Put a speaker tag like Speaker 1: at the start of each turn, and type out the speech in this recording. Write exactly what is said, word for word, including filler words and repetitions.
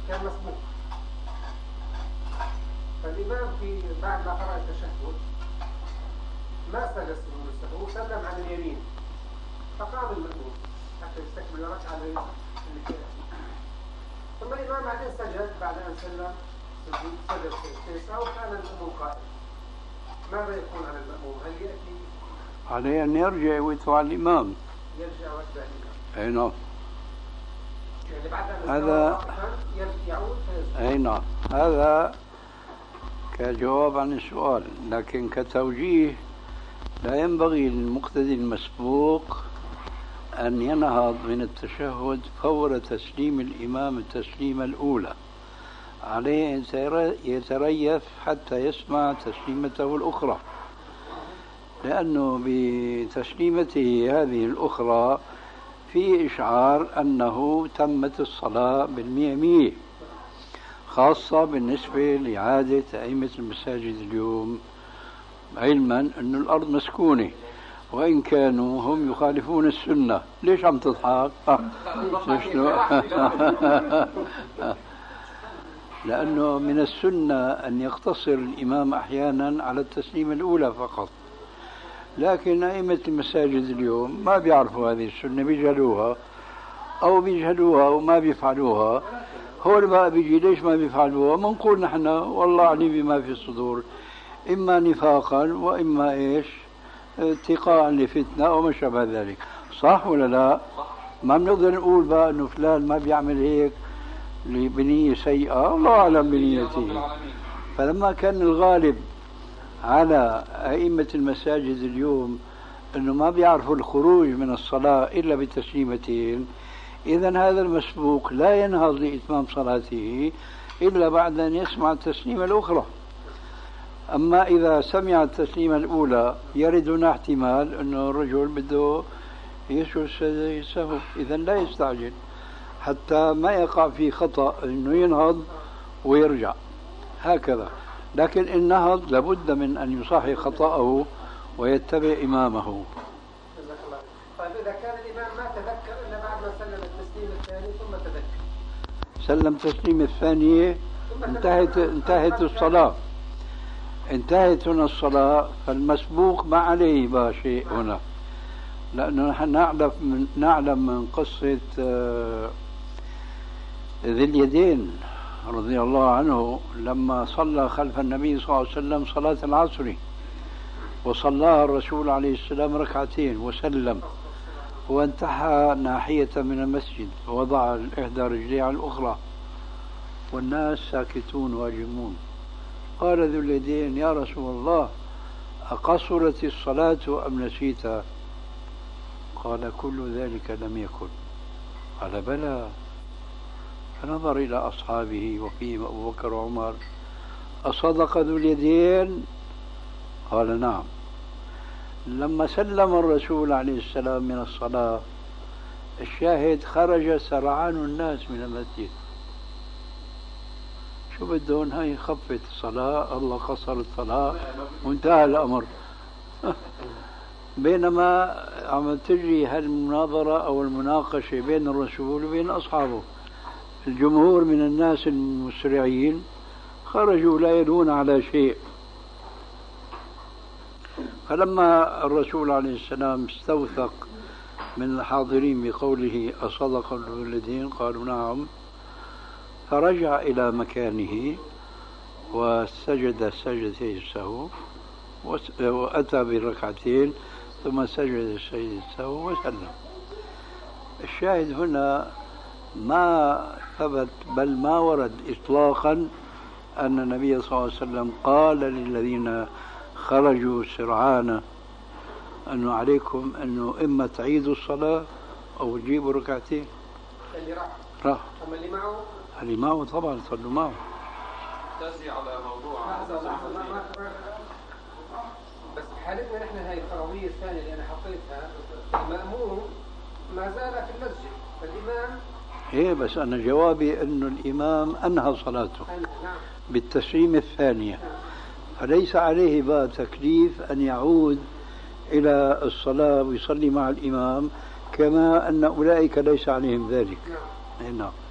Speaker 1: كان مسبوق، فالإمام في بعد ما قرأ التشهد ما سجد سجود السهو وسلم عن اليمين، فقام المأموم حتى يستكمل الركعة اللي فيها، ثم الإمام بعدين سجد بعد أن سلم سجد سجدتين وكان المأموم قائم. ماذا يكون على المأموم؟ هل يأتي
Speaker 2: عليه أن يرجع ويتبع الإمام؟
Speaker 1: يرجع ويتبع الإمام.
Speaker 2: أي نعم.
Speaker 1: يعني بعد أن
Speaker 2: هذا
Speaker 1: يعود
Speaker 2: أي نعم، هذا كجواب عن السؤال، لكن كتوجيه لا ينبغي للمقتدي المسبوق أن ينهض من التشهد فور تسليم الإمام التسليمة الأولى، عليه أن يتريث حتى يسمع تسليمته الأخرى، لأنه بتسليمته هذه الأخرى في إشعار أنه تمت الصلاة بالمئة مئة، خاصة بالنسبة لعادة أئمة المساجد اليوم، علما أن الأرض مسكونة وإن كانوا هم يخالفون السنة. ليش عم تضحك؟ لأنه من السنة أن يقتصر الإمام أحيانا على التسليم الأولى فقط، لكن أئمة المساجد اليوم ما بيعرفوا هذه السنة، بيجهلوها أو بيجهلوها وما بيفعلوها. هو بقى بيجي ليش ما بيفعلوها؟ منقول نحن والله عليم بما في الصدور، إما نفاقا وإما إيش اتقاء لفتنة وما شابه ذلك. صح ولا لا؟ ما بنقدر نقول بقى إنه فلان ما بيعمل هيك بنية سيئة، الله أعلم بنيته. فلما كان الغالب على أئمة المساجد اليوم أنه ما بيعرفوا الخروج من الصلاة إلا بتسليمتين، إذن هذا المسبوق لا ينهض لإتمام صلاته إلا بعد أن يسمع التسليمة الأخرى. أما إذا سمع التسليمة الأولى يرد هنا احتمال أنه الرجل بده يسجد سهو، إذن لا يستعجل حتى ما يقع في خطأ أنه ينهض ويرجع هكذا. لكن إن نهض لابد من أن يصحح خطأه ويتبع إمامه.
Speaker 1: طيب إذا كان الإمام ما تذكر إلا بعد ما سلم التسليم الثاني ثم تذكر،
Speaker 2: سلم تسليم الثانية انتهت انتهت الصلاة، انتهت هنا الصلاة، فالمسبوق ما عليه شيء هنا، لأنه نحن نعلم من نعلم من قصة ذي اليدين رضي الله عنه لما صلى خلف النبي صلى الله عليه وسلم صلاة العصر، وصلاها الرسول عليه السلام ركعتين وسلم، وانتحى ناحية من المسجد ووضع إحدى رجليه على الأخرى والناس ساكتون واجمون. قال ذو اليدين: يا رسول الله، أقصرت الصلاة أم نسيتها؟ قال: كل ذلك لم يكن. قال: بلى. فنظر إلى أصحابه وفيهم أبو بكر وعمر: أصدق ذو اليدين؟ قال: نعم. لما سلم الرسول عليه السلام من الصلاة، الشاهد خرج سرعان الناس من المسجد. شو بدون؟ هاي خفت الصلاة، الله قصر الصلاة وانتهى الأمر. بينما عم تجري هالمناظرة أو المناقشة بين الرسول وبين أصحابه، الجمهور من الناس المسرعين خرجوا لا يدون على شيء. فلما الرسول عليه السلام استوثق من الحاضرين بقوله: أصدق ذو اليدين؟ قالوا: نعم. فرجع إلى مكانه وسجد سجدتي السهو وأتى بركعتين ثم سجد سجدة السهو وسلم. الشاهد هنا ما ثبت بل ما ورد إطلاقا أن النبي صلى الله عليه وسلم قال للذين خرجوا سرعان أنه عليكم أنه إما تعيدوا الصلاة أو تجيبوا ركعتين.
Speaker 1: اللي راح
Speaker 2: راح
Speaker 1: أما اللي معه
Speaker 2: اللي معه طبعا صلوا معه.
Speaker 3: تزي على موضوع
Speaker 1: لحظة لحظة بس حالتنا نحن هاي القروية الثانية اللي أنا حطيتها، المأموم ما زال في المسجد، فالإمام
Speaker 2: إيه بس أنا جوابي أنه الإمام أنهى صلاته
Speaker 1: نعم
Speaker 2: بالتسليم الثانية، فليس عليه بقى تكليف أن يعود إلى الصلاة ويصلي مع الإمام، كما أن أولئك ليس عليهم ذلك.
Speaker 1: نعم.
Speaker 2: نعم.